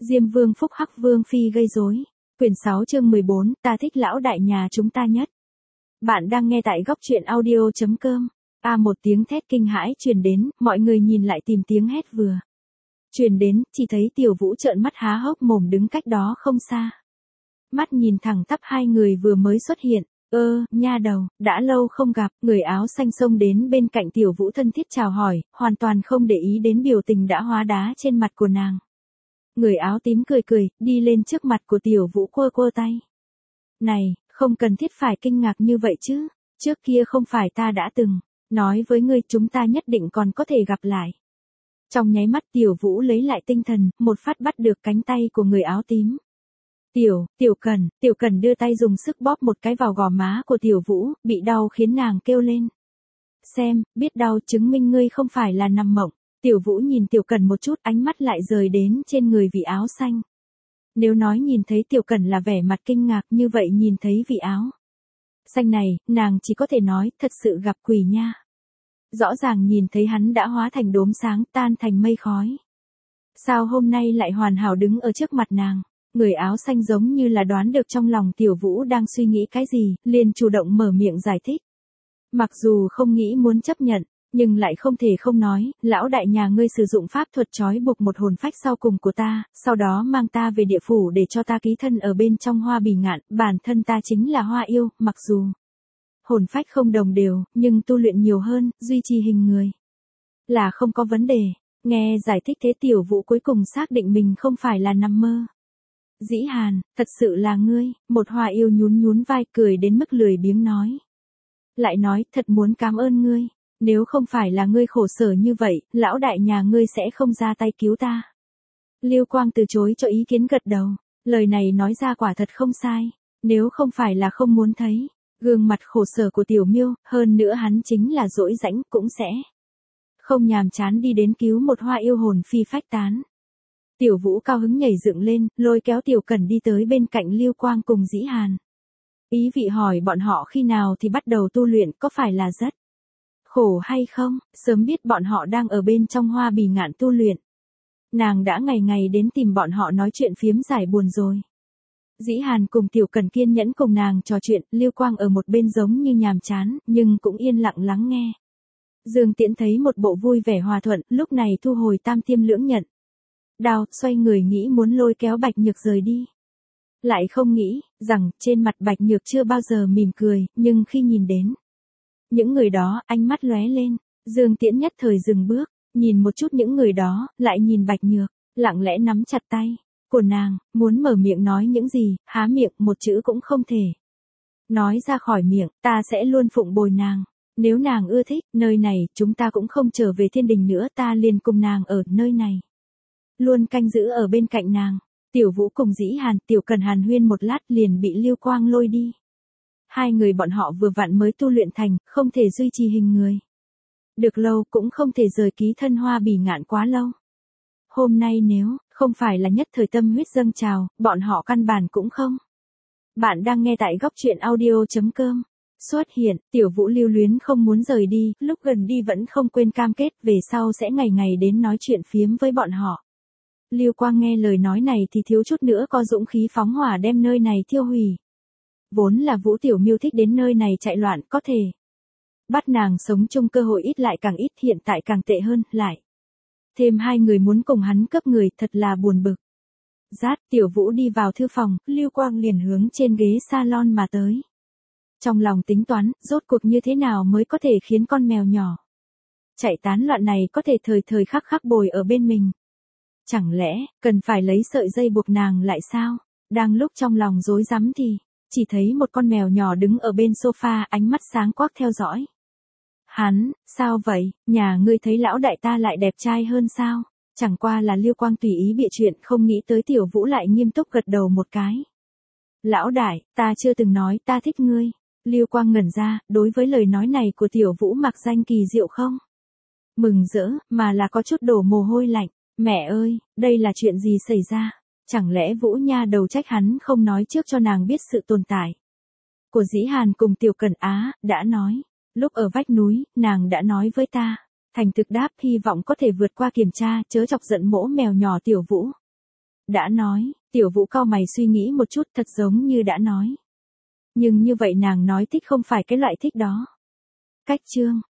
Diêm Vương phúc hắc Vương phi gây rối. Quyển 6 chương 14, ta thích lão đại nhà chúng ta nhất. Bạn đang nghe tại góc truyện audio.com. Một tiếng thét kinh hãi truyền đến, mọi người nhìn lại tìm tiếng hét vừa truyền đến, chỉ thấy Tiểu Vũ trợn mắt há hốc mồm đứng cách đó không xa. Mắt nhìn thẳng tắp hai người vừa mới xuất hiện. Nha đầu, đã lâu không gặp, người áo xanh xông đến bên cạnh Tiểu Vũ thân thiết chào hỏi, hoàn toàn không để ý đến biểu tình đã hóa đá trên mặt của nàng. Người áo tím cười cười, đi lên trước mặt của Tiểu Vũ quơ quơ tay. Này, không cần thiết phải kinh ngạc như vậy chứ, trước kia không phải ta đã từng nói với ngươi chúng ta nhất định còn có thể gặp lại. Trong nháy mắt Tiểu Vũ lấy lại tinh thần, một phát bắt được cánh tay của người áo tím. Tiểu Cần đưa tay dùng sức bóp một cái vào gò má của Tiểu Vũ, bị đau khiến nàng kêu lên. Xem, biết đau chứng minh ngươi không phải là nằm mộng. Tiểu Vũ nhìn Tiểu Cần một chút, ánh mắt lại rời đến trên người vị áo xanh. Nếu nói nhìn thấy Tiểu Cần là vẻ mặt kinh ngạc như vậy nhìn thấy vị áo xanh này, nàng chỉ có thể nói thật sự gặp quỷ nha. Rõ ràng nhìn thấy hắn đã hóa thành đốm sáng tan thành mây khói. Sao hôm nay lại hoàn hảo đứng ở trước mặt nàng? Người áo xanh giống như là đoán được trong lòng Tiểu Vũ đang suy nghĩ cái gì, liền chủ động mở miệng giải thích. Mặc dù không nghĩ muốn chấp nhận, nhưng lại không thể không nói, lão đại nhà ngươi sử dụng pháp thuật trói buộc một hồn phách sau cùng của ta, sau đó mang ta về địa phủ để cho ta ký thân ở bên trong Hoa Bỉ Ngạn, bản thân ta chính là Hoa Yêu, mặc dù hồn phách không đồng đều, nhưng tu luyện nhiều hơn, duy trì hình người là không có vấn đề. Nghe giải thích thế Tiểu Vũ cuối cùng xác định mình không phải là nằm mơ. Dĩ Hàn, thật sự là ngươi, một Hoa Yêu nhún nhún vai cười đến mức lười biếng nói. Lại nói, thật muốn cảm ơn ngươi. Nếu không phải là ngươi khổ sở như vậy, lão đại nhà ngươi sẽ không ra tay cứu ta. Lưu Quang từ chối cho ý kiến gật đầu. Lời này nói ra quả thật không sai. Nếu không phải là không muốn thấy gương mặt khổ sở của Tiểu Miêu, hơn nữa hắn chính là dỗi rãnh cũng sẽ không nhàm chán đi đến cứu một Hoa Yêu hồn phi phách tán. Tiểu Vũ cao hứng nhảy dựng lên, lôi kéo Tiểu Cần đi tới bên cạnh Lưu Quang cùng Dĩ Hàn. Ý vị hỏi bọn họ khi nào thì bắt đầu tu luyện, có phải là rất khổ hay không? Sớm biết bọn họ đang ở bên trong Hoa Bỉ Ngạn tu luyện. Nàng đã ngày ngày đến tìm bọn họ nói chuyện phiếm giải buồn rồi. Dĩ Hàn cùng Tiểu Cần kiên nhẫn cùng nàng trò chuyện, Lưu Quang ở một bên giống như nhàm chán, nhưng cũng yên lặng lắng nghe. Dương Tiễn thấy một bộ vui vẻ hòa thuận, lúc này thu hồi tam tiêm lưỡng nhận. Đao, xoay người nghĩ muốn lôi kéo Bạch Nhược rời đi. Lại không nghĩ, rằng, trên mặt Bạch Nhược chưa bao giờ mỉm cười, nhưng khi nhìn đến những người đó, ánh mắt lóe lên. Dương Tiễn nhất thời dừng bước, nhìn một chút những người đó, lại nhìn Bạch Nhược, lặng lẽ nắm chặt tay của nàng, muốn mở miệng nói những gì, há miệng một chữ cũng không thể nói ra khỏi miệng, ta sẽ luôn phụng bồi nàng. Nếu nàng ưa thích, nơi này, chúng ta cũng không trở về thiên đình nữa, ta liền cùng nàng ở nơi này. Luôn canh giữ ở bên cạnh nàng. Tiểu Vũ cùng Dĩ Hàn, Tiểu Cần hàn huyên một lát liền bị Lưu Quang lôi đi. Hai người bọn họ vừa vặn mới tu luyện thành, không thể duy trì hình người được lâu, cũng không thể rời ký thân Hoa Bỉ Ngạn quá lâu. Hôm nay nếu không phải là nhất thời tâm huyết dâng trào, bọn họ căn bản cũng không. Bạn đang nghe tại góc truyện audio.com. Xuất hiện, Tiểu Vũ lưu luyến không muốn rời đi, lúc gần đi vẫn không quên cam kết về sau sẽ ngày ngày đến nói chuyện phiếm với bọn họ. Lưu Quang nghe lời nói này thì thiếu chút nữa có dũng khí phóng hỏa đem nơi này thiêu hủy. Vốn là Vũ Tiểu Miêu thích đến nơi này chạy loạn, có thể bắt nàng sống chung cơ hội ít lại càng ít, hiện tại càng tệ hơn, lại thêm hai người muốn cùng hắn cướp người, thật là buồn bực. Tiểu Vũ đi vào thư phòng, Lưu Quang liền hướng trên ghế salon mà tới. Trong lòng tính toán, rốt cuộc như thế nào mới có thể khiến con mèo nhỏ chạy tán loạn này có thể thời thời khắc khắc bồi ở bên mình. Chẳng lẽ, cần phải lấy sợi dây buộc nàng lại sao? Đang lúc trong lòng rối rắm thì chỉ thấy một con mèo nhỏ đứng ở bên sofa, ánh mắt sáng quắc theo dõi. Hắn, sao vậy, nhà ngươi thấy lão đại ta lại đẹp trai hơn sao? Chẳng qua là Lưu Quang tùy ý bịa chuyện, không nghĩ tới Tiểu Vũ lại nghiêm túc gật đầu một cái. Lão đại, ta chưa từng nói ta thích ngươi. Lưu Quang ngẩn ra, đối với lời nói này của Tiểu Vũ mặc danh kỳ diệu không mừng rỡ, mà là có chút đổ mồ hôi lạnh. Mẹ ơi, đây là chuyện gì xảy ra? Chẳng lẽ Vũ nha đầu trách hắn không nói trước cho nàng biết sự tồn tại của Dĩ Hàn cùng Tiểu Cần? Đã nói. Lúc ở vách núi, nàng đã nói với ta. Thành thực đáp, hy vọng có thể vượt qua kiểm tra, chớ chọc giận mỗ mèo nhỏ Tiểu Vũ. Đã nói, Tiểu Vũ cau mày suy nghĩ một chút, thật giống như đã nói. Nhưng như vậy nàng nói thích không phải cái loại thích đó. Cách chương